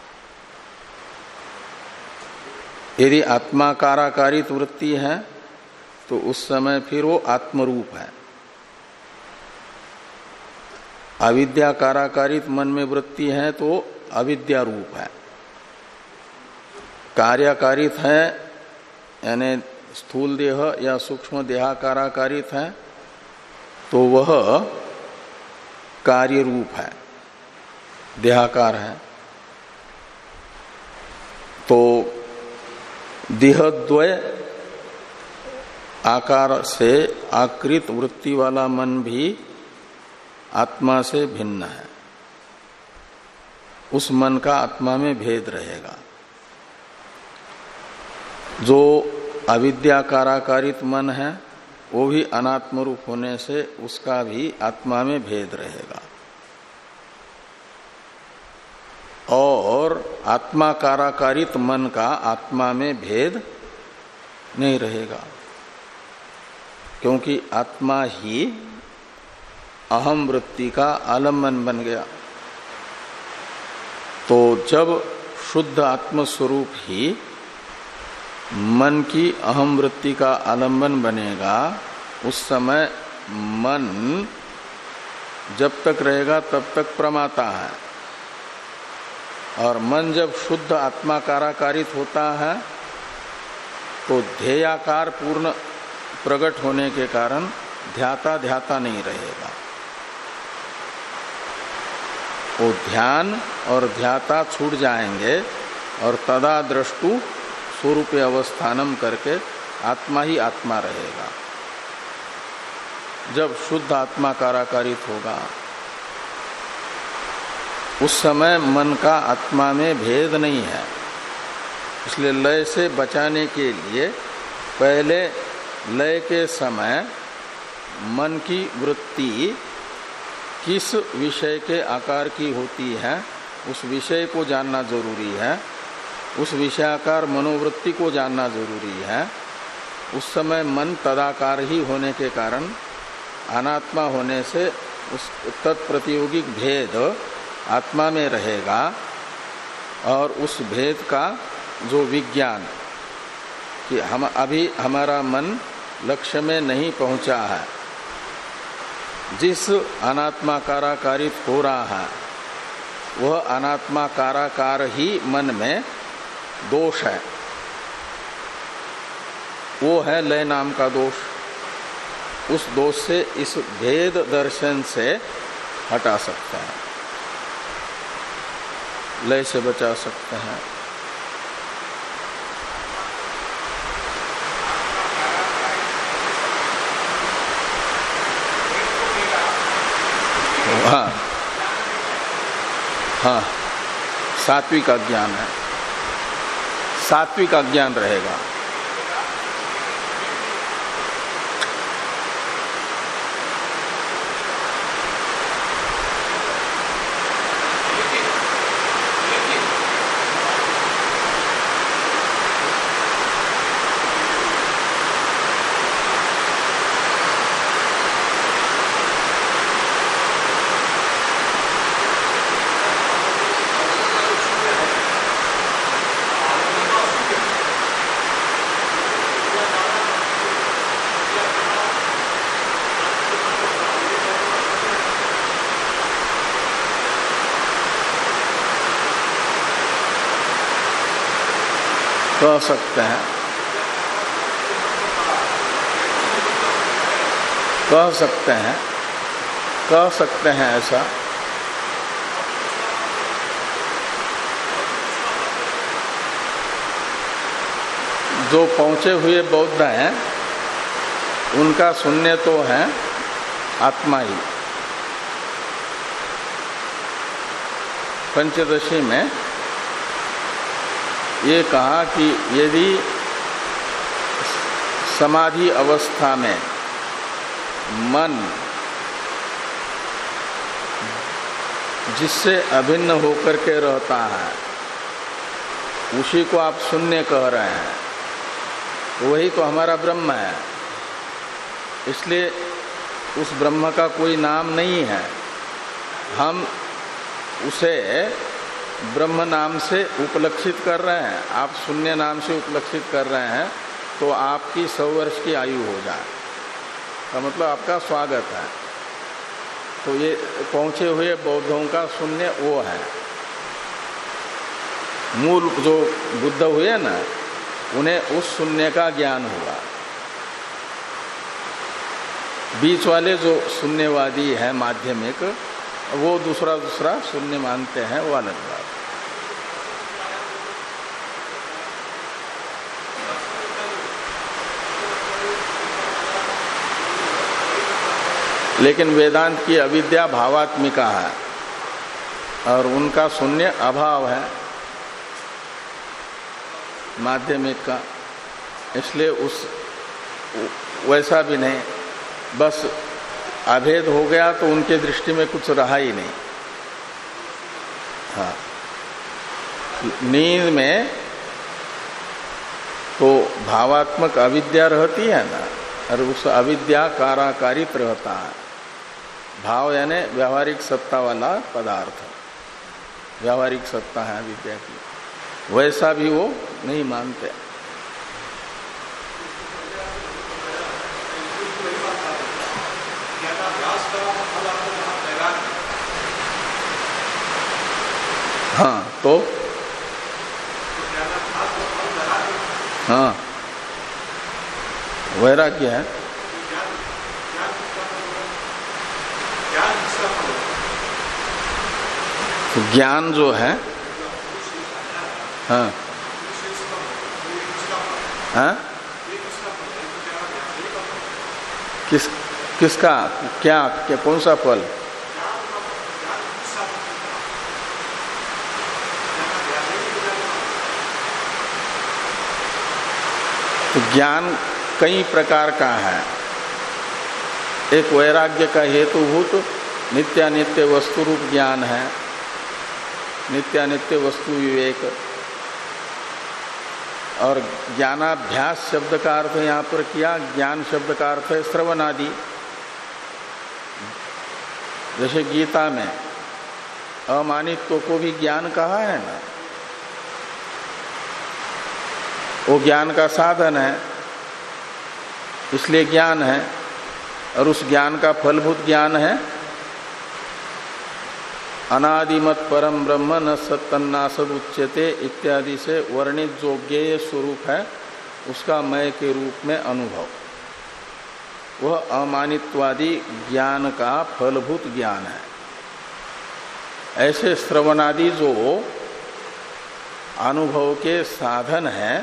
यदि आत्मा काराकारित वृत्ति है तो उस समय फिर वो आत्मरूप है। अविद्या काराकारित मन में वृत्ति है तो अविद्या रूप है। कार्याकारित है यानी स्थूल देह या सूक्ष्म देहाकाराकारित है तो वह कार्य रूप है, देहाकार है। तो देहद्वय आकार से आकृत वृत्ति वाला मन भी आत्मा से भिन्न है। उस मन का आत्मा में भेद रहेगा। जो अविद्याकाराकारित मन है वो भी अनात्म रूप होने से उसका भी आत्मा में भेद रहेगा। और आत्माकाराकारित मन का आत्मा में भेद नहीं रहेगा, क्योंकि आत्मा ही अहम वृत्ति का आलम्बन बन गया। तो जब शुद्ध आत्म स्वरूप ही मन की अहम वृत्ति का आलम्बन बनेगा, उस समय मन जब तक रहेगा तब तक प्रमाता है, और मन जब शुद्ध आत्माकाराकारित होता है तो ध्येयाकार पूर्ण प्रकट होने के कारण ध्याता ध्याता नहीं रहेगा। वो ध्यान और ध्याता छूट जाएंगे और तदा दृष्टु स्वरूप अवस्थानम करके आत्मा ही आत्मा रहेगा। जब शुद्ध आत्मा काराकारित होगा उस समय मन का आत्मा में भेद नहीं है। इसलिए लय से बचाने के लिए पहले लय के समय मन की वृत्ति किस विषय के आकार की होती है उस विषय को जानना जरूरी है, उस विषयाकार मनोवृत्ति को जानना जरूरी है। उस समय मन तदाकार ही होने के कारण अनात्मा होने से उस तत्प्रतियोगिक भेद आत्मा में रहेगा, और उस भेद का जो विज्ञान कि हम अभी हमारा मन लक्ष्य में नहीं पहुंचा है, जिस अनात्मा काराकारित हो रहा है वह अनात्मा काराकार ही मन में दोष है, वो है लय नाम का दोष। उस दोष से इस भेद दर्शन से हटा सकते हैं, लय से बचा सकते हैं। हाँ हाँ सात्विक अज्ञान है, सात्विक अज्ञान रहेगा। कह सकते हैं कह सकते हैं कह सकते हैं ऐसा। जो पहुंचे हुए बौद्ध हैं उनका शून्य तो है आत्मा ही। पंचदशी में ये कहा कि यदि समाधि अवस्था में मन जिससे अभिन्न होकर के रहता है उसी को आप शून्य कह रहे हैं, वही तो हमारा ब्रह्म है। इसलिए उस ब्रह्म का कोई नाम नहीं है, हम उसे ब्रह्म नाम से उपलक्षित कर रहे हैं। आप शून्य नाम से उपलक्षित कर रहे हैं तो आपकी सौ वर्ष की आयु हो जाए का मतलब आपका स्वागत है। तो ये पहुंचे हुए बौद्धों का शून्य वो है। मूल जो बुद्ध हुए ना उन्हें उस शून्य का ज्ञान हुआ। बीच वाले जो शून्यवादी है माध्यमिक, वो दूसरा दूसरा शून्य मानते हैं, वो अलग बात। लेकिन वेदांत की अविद्या भावात्मिका है और उनका शून्य अभाव है माध्यमिक का। इसलिए उस वैसा भी नहीं, बस अभेद हो गया तो उनके दृष्टि में कुछ रहा ही नहीं। हाँ नींद में तो भावात्मक अविद्या रहती है ना, और उस अविद्या काराकारित रहता है। भाव यानी व्यावहारिक सत्ता वाला पदार्थ, व्यावहारिक सत्ता है अविद्या की, वैसा भी वो नहीं मानते। हाँ तो हाँ वैराग्य है। तो ज्ञान जो है, हाँ हाँ किस किसका क्या, क्या कौन सा फल? तो ज्ञान कई प्रकार का है। एक वैराग्य का हेतुभूत नित्यानित्य वस्तु रूप ज्ञान है, नित्यानित्य वस्तु विवेक। और ज्ञानाभ्यास शब्द का अर्थ यहाँ पर किया, ज्ञान शब्द का अर्थ है श्रवण आदि। जैसे गीता में अमानित्व को भी ज्ञान कहा है ना, वो ज्ञान का साधन है, इसलिए ज्ञान है। और उस ज्ञान का फलभूत ज्ञान है अनादिमत परम ब्रह्म न सत्तन्नासद उच्यते इत्यादि से वर्णित जो ज्ञेय स्वरूप है उसका मय के रूप में अनुभव, वह अमानित्वादि ज्ञान का फलभूत ज्ञान है। ऐसे श्रवणादि जो अनुभव के साधन है,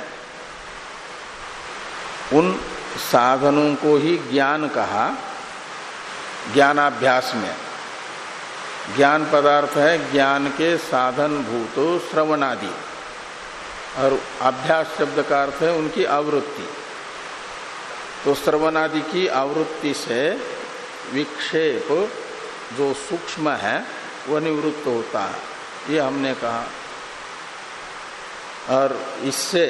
उन साधनों को ही ज्ञान कहा। ज्ञानाभ्यास में ज्ञान पदार्थ है ज्ञान के साधन भूत श्रवणादि, और अभ्यास शब्द का अर्थ है उनकी आवृत्ति। तो श्रवणादि की आवृत्ति से विक्षेप जो सूक्ष्म है वह निवृत्त होता है, ये हमने कहा। और इससे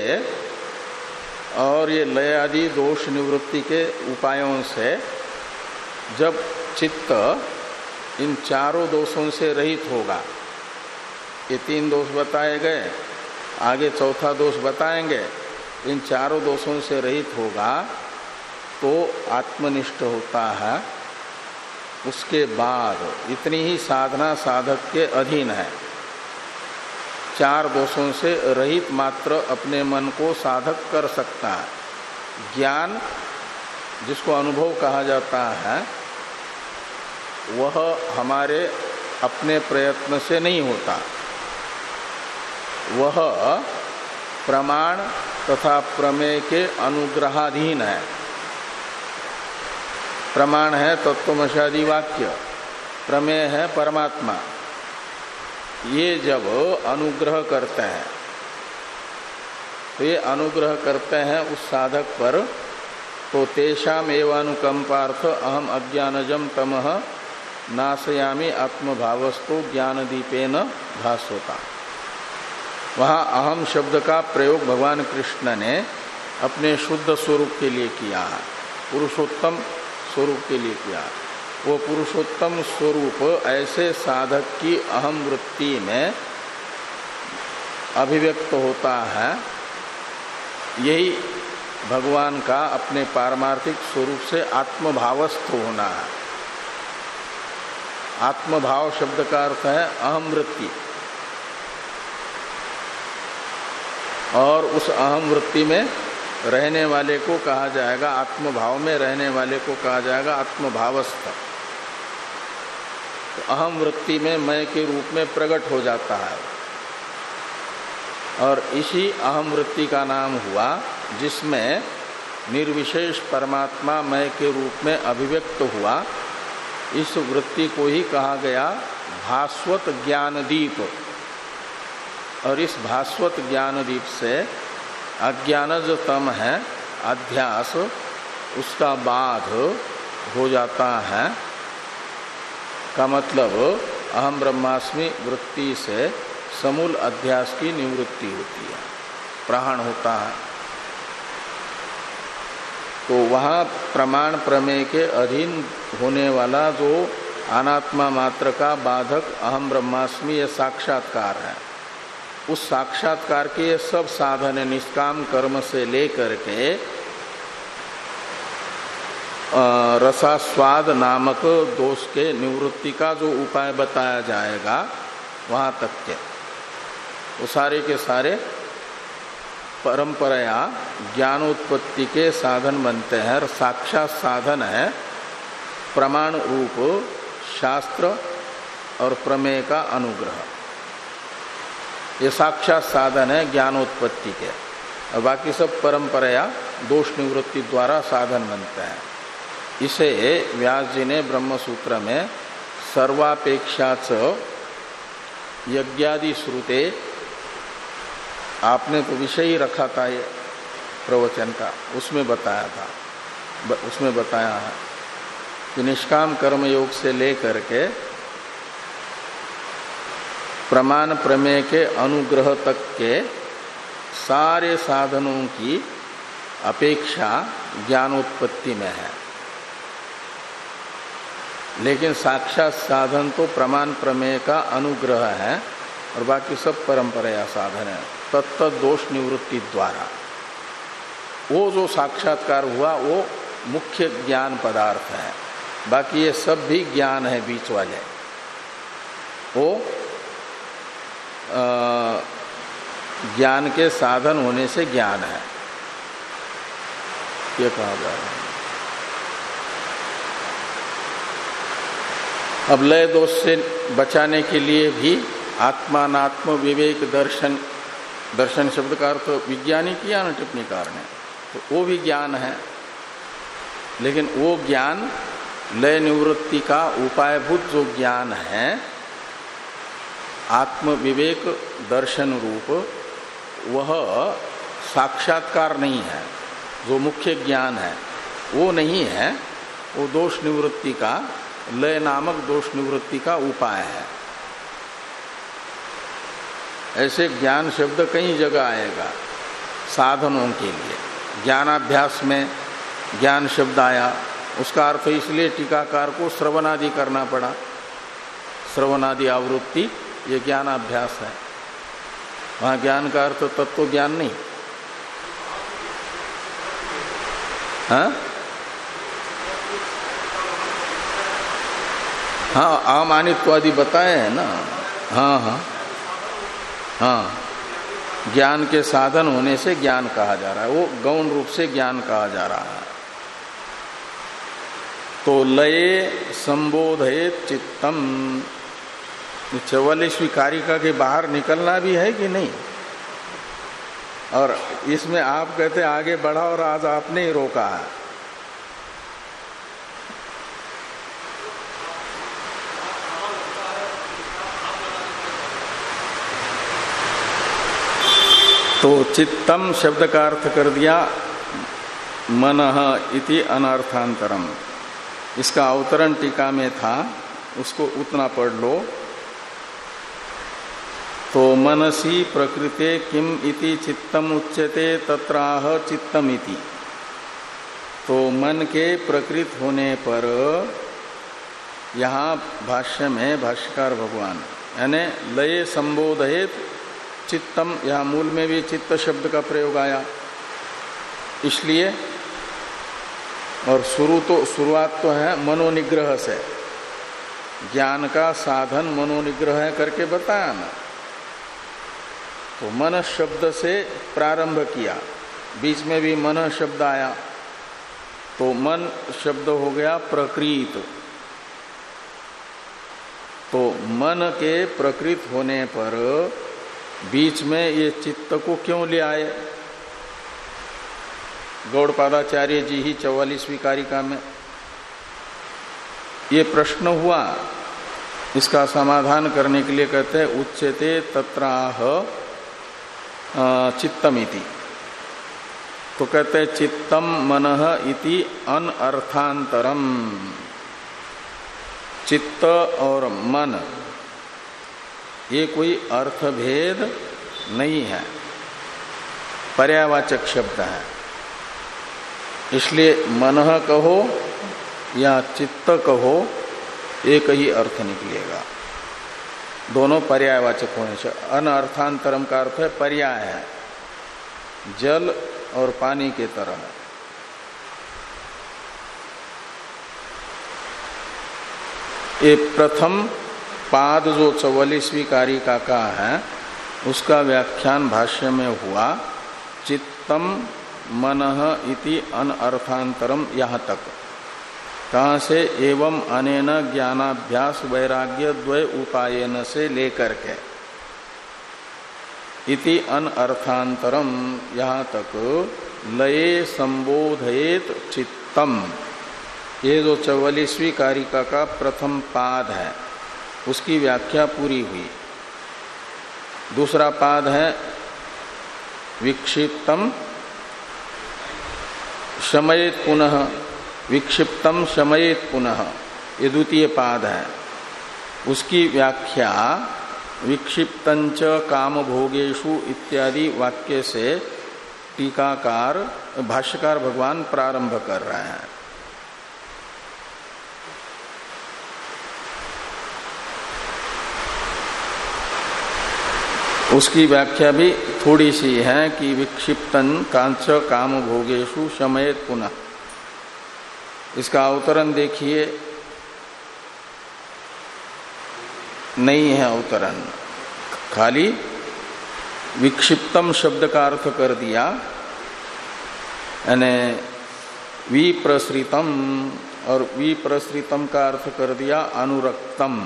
और ये लय आदि दोष निवृत्ति के उपायों से जब चित्त इन चारों दोषों से रहित होगा, ये तीन दोष बताए गए, आगे चौथा दोष बताएंगे, इन चारों दोषों से रहित होगा तो आत्मनिष्ठ होता है। उसके बाद इतनी ही साधना साधक के अधीन है। चार दोषों से रहित मात्र अपने मन को साधक कर सकता है। ज्ञान जिसको अनुभव कहा जाता है वह हमारे अपने प्रयत्न से नहीं होता, वह प्रमाण तथा प्रमेय के अनुग्रहाधीन है। प्रमाण है तत्वमशादी वाक्य, प्रमेय है परमात्मा। ये जब अनुग्रह करते हैं तो ये अनुग्रह करते हैं उस साधक पर, तो तेषाम एवानुकंपार्थ अहम अज्ञानजम तमः नाशयामि आत्मभावस्तु ज्ञानदीपेन भास्वता। वहाँ अहम शब्द का प्रयोग भगवान कृष्ण ने अपने शुद्ध स्वरूप के लिए किया है, पुरुषोत्तम स्वरूप के लिए किया। वो पुरुषोत्तम स्वरूप ऐसे साधक की अहम वृत्ति में अभिव्यक्त होता है। यही भगवान का अपने पारमार्थिक स्वरूप से आत्मभावस्थ होना है। आत्मभाव शब्द का अर्थ है अहम वृत्ति, और उस अहम वृत्ति में रहने वाले को कहा जाएगा, आत्मभाव में रहने वाले को कहा जाएगा आत्मभावस्थ। तो अहम वृत्ति में मैं के रूप में प्रकट हो जाता है, और इसी अहम वृत्ति का नाम हुआ जिसमें निर्विशेष परमात्मा मैं के रूप में अभिव्यक्त हुआ। इस वृत्ति को ही कहा गया भास्वत ज्ञानदीप। और इस भास्वत ज्ञानदीप से अज्ञानज तम है अध्यास, उसका बाध हो जाता है। का मतलब अहम ब्रह्मास्मि वृत्ति से समूल अध्यास की निवृत्ति होती है, प्रहण होता है। तो वहाँ प्रमाण प्रमेय के अधीन होने वाला जो अनात्मा मात्र का बाधक अहम ब्रह्मास्मि ये साक्षात्कार है, उस साक्षात्कार के सब साधन निष्काम कर्म से लेकर के रसास्वाद नामक दोष के निवृत्ति का जो उपाय बताया जाएगा वहाँ तक के वो सारे के सारे परंपराया ज्ञानोत्पत्ति के साधन बनते हैं। और साक्षात साधन है प्रमाण रूप शास्त्र और प्रमेय का अनुग्रह, ये साक्षात साधन है ज्ञानोत्पत्ति के। और बाकी सब परंपराया दोष निवृत्ति द्वारा साधन बनते हैं। इसे व्यास जी ने ब्रह्म सूत्र में सर्वापेक्षाच यज्ञादि श्रुते, आपने तो विषय ही रखा था ये प्रवचन का, उसमें बताया था, उसमें बताया है कि निष्काम कर्म योग से लेकर के प्रमाण प्रमेय के अनुग्रह तक के सारे साधनों की अपेक्षा ज्ञानोत्पत्ति में है। लेकिन साक्षात साधन तो प्रमाण प्रमेय का अनुग्रह है और बाकी सब परंपरा साधन है तत्त दोष निवृत्ति द्वारा। वो जो साक्षात्कार हुआ वो मुख्य ज्ञान पदार्थ है, बाकी ये सब भी ज्ञान है बीच वाले, वो ज्ञान के साधन होने से ज्ञान है, ये कहा जा रहा है। अब लय दोष से बचाने के लिए भी आत्मानात्म विवेक दर्शन, दर्शन शब्द का अर्थ विज्ञानी किया ना टिप्पणीकार ने, तो वो भी ज्ञान है। लेकिन वो ज्ञान लय निवृत्ति का उपायभूत जो ज्ञान है आत्म विवेक दर्शन रूप, वह साक्षात्कार नहीं है। जो मुख्य ज्ञान है वो नहीं है, वो दोष निवृत्ति का, लय नामक दोष निवृत्ति का उपाय है। ऐसे ज्ञान शब्द कई जगह आएगा साधनों के लिए। ज्ञानाभ्यास में ज्ञान शब्द आया, उसका अर्थ इसलिए टीकाकार को श्रवणादि करना पड़ा। श्रवणादि आवृत्ति ये ज्ञानाभ्यास है, वहाँ ज्ञान का अर्थ तत्व ज्ञान नहीं। हाँ हाँ आमानित्वादि बताए हैं ना। हाँ हाँ हाँ ज्ञान के साधन होने से ज्ञान कहा जा रहा है, वो गौण रूप से ज्ञान कहा जा रहा है। तो लये संबोधयेत चित्तम, चौवालीसवीं कारिका के बाहर निकलना भी है कि नहीं। और इसमें आप कहते आगे बढ़ा और आज आपने ही रोका है। तो चित्तम शब्द का अर्थ कर दिया मनः इति अनर्थांतरम। इसका अवतरण टीका में था, उसको उतना पढ़ लो। तो मनसी प्रकृते किम इति चित्तम उच्यते तत्राह चित्तम इति। तो मन के प्रकृत होने पर यहाँ भाष्य में भाष्यकार भगवान यानी लये संबोधयेत चित्तम, यहाँ मूल में भी चित्त शब्द का प्रयोग आया इसलिए। और शुरू तो शुरुआत तो है मनोनिग्रह से, ज्ञान का साधन मनोनिग्रह है करके बताया ना। तो मन शब्द से प्रारंभ किया, बीच में भी मन शब्द आया, तो मन शब्द हो गया प्रकृत। तो मन के प्रकृत होने पर बीच में ये चित्त को क्यों ले आए? गौड़पादाचार्य जी ही चौवालीसवीं कारिका में ये प्रश्न हुआ, इसका समाधान करने के लिए कहते हैं उच्यते तत्राह चित्तमिति। तो कहते हैं चित्तम मनः इति अनर्थांतरम। चित्त और मन ये कोई अर्थभेद नहीं है, पर्यायवाचक शब्द है। इसलिए मनः कहो या चित्त कहो, एक ही अर्थ निकलेगा, दोनों पर्यायवाचक होने से। अनर्थांतरम का अर्थ है पर्याय है, जल और पानी के तरह। ये प्रथम पाद जो चौवालीसवीं कारिका का है, उसका व्याख्यान भाष्य में हुआ चित्तम मनः इति अनर्थांतरम, यहाँ तक। कहाँ से? एवं अनेन ज्ञानाभ्यास वैराग्य द्वय उपायन से लेकर के इति अनर्थांतरम, यहाँ तक लये संबोधयेत चित्तम। ये जो चौवालीसवीं कारिका का प्रथम पाद है, उसकी व्याख्या पूरी हुई। दूसरा पाद है विक्षिप्तम शमयेत पुनः, विक्षिप्तम शमयेत पुनः, ये द्वितीय पाद है। उसकी व्याख्या विक्षिप्तंच काम भोगेषु इत्यादि वाक्य से टीकाकार भाष्यकार भगवान प्रारंभ कर रहे हैं। उसकी व्याख्या भी थोड़ी सी है कि विक्षिप्तन कांच काम भोगेषु शमयेत पुनः। इसका अवतरण देखिए, नहीं है अवतरण, खाली विक्षिप्तम शब्द का अर्थ कर दिया, यानी विप्रसृतम, और विप्रसृतम का अर्थ कर दिया अनुरक्तम।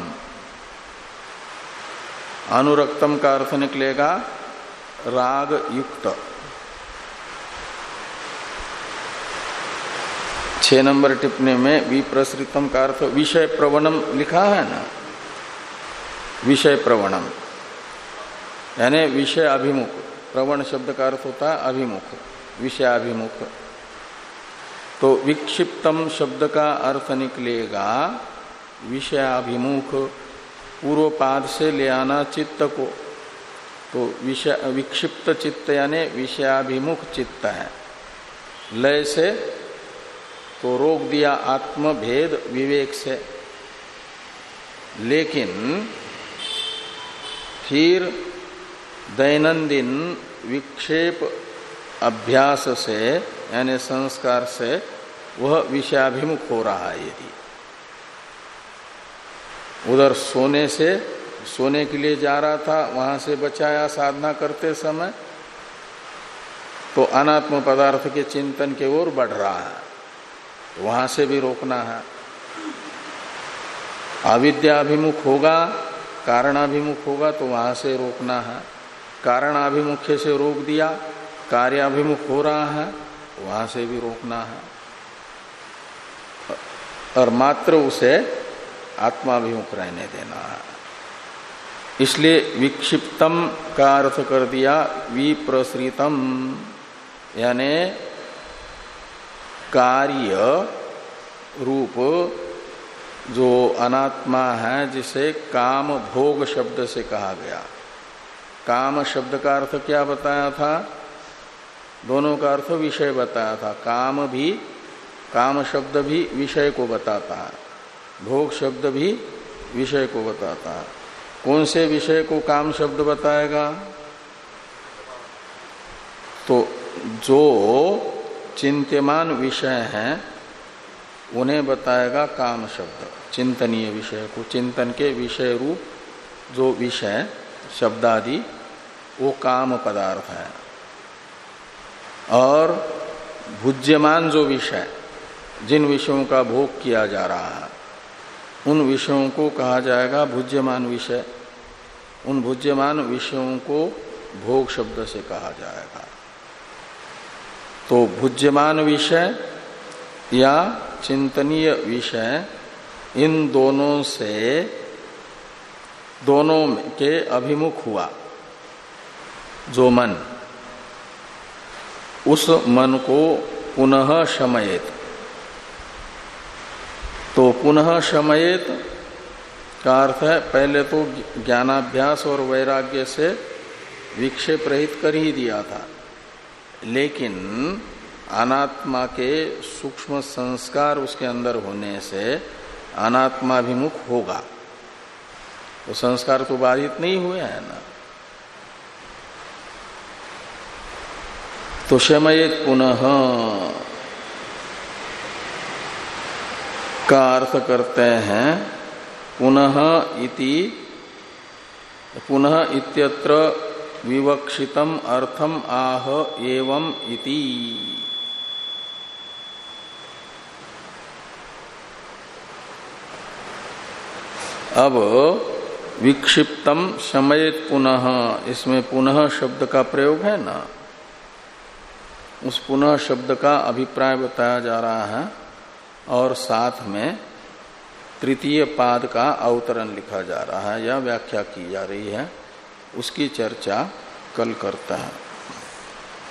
अनुरक्तम का अर्थ निकलेगा राग युक्त। छह नंबर टिप्पणी में विप्रसृतम का अर्थ विषय प्रवणम लिखा है ना, विषय प्रवणम यानी विषय अभिमुख। प्रवण शब्द का अर्थ होता है अभिमुख, विषयाभिमुख। तो विक्षिप्तम शब्द का अर्थ निकलेगा विषयाभिमुख। पूर्व पाद से ले आना चित्त को, तो विषय विक्षिप्त चित्त यानी विषयाभिमुख चित्त है। लय से तो रोक दिया आत्म भेद विवेक से, लेकिन फिर दैनंदिन विक्षेप अभ्यास से यानी संस्कार से वह विषयाभिमुख हो रहा है। यदि उधर सोने से सोने के लिए जा रहा था, वहां से बचाया साधना करते समय, तो अनात्म पदार्थ के चिंतन की ओर बढ़ रहा है, तो वहां से भी रोकना है। अविद्याभिमुख होगा, कारणाभिमुख होगा, तो वहां से रोकना है। कारणाभिमुख्य से रोक दिया, कार्याभिमुख हो रहा है, तो वहां से भी रोकना है, और मात्र उसे आत्माभिमुख रहने देना है। इसलिए विक्षिप्तम का अर्थ कर दिया विप्रसृतम, यानी कार्य रूप जो अनात्मा है, जिसे काम भोग शब्द से कहा गया। काम शब्द का अर्थ क्या बताया था? दोनों का अर्थ विषय बताया था। काम भी, काम शब्द भी विषय को बताता है, भोग शब्द भी विषय को बताता है। कौन से विषय को काम शब्द बताएगा? तो जो चिंत्यमान विषय हैं उन्हें बताएगा काम शब्द। चिंतनीय विषय को, चिंतन के विषय रूप जो विषय शब्दादि, वो काम पदार्थ है। और भुज्यमान जो विषय, जिन विषयों का भोग किया जा रहा है, उन विषयों को कहा जाएगा भुज्यमान विषय। उन भुज्यमान विषयों को भोग शब्द से कहा जाएगा। तो भुज्यमान विषय या चिंतनीय विषय, इन दोनों से, दोनों के अभिमुख हुआ जो मन, उस मन को पुनः शमयेत। तो पुनः शमयेत का अर्थ है पहले तो ज्ञानाभ्यास और वैराग्य से विक्षेप रहित कर ही दिया था, लेकिन अनात्मा के सूक्ष्म संस्कार उसके अंदर होने से अनात्माभिमुख होगा। तो संस्कार तो बाधित नहीं हुए हैं ना। तो शमयेत पुनः का अर्थ करते हैं पुनः इति, पुनः इत्यत्र विवक्षितम अर्थम आह एवं इति। अब विक्षिप्तम शमयेत पुनः, इसमें पुनः शब्द का प्रयोग है ना, उस पुनः शब्द का अभिप्राय बताया जा रहा है और साथ में तृतीय पाद का अवतरण लिखा जा रहा है या व्याख्या की जा रही है, उसकी चर्चा कल करता है।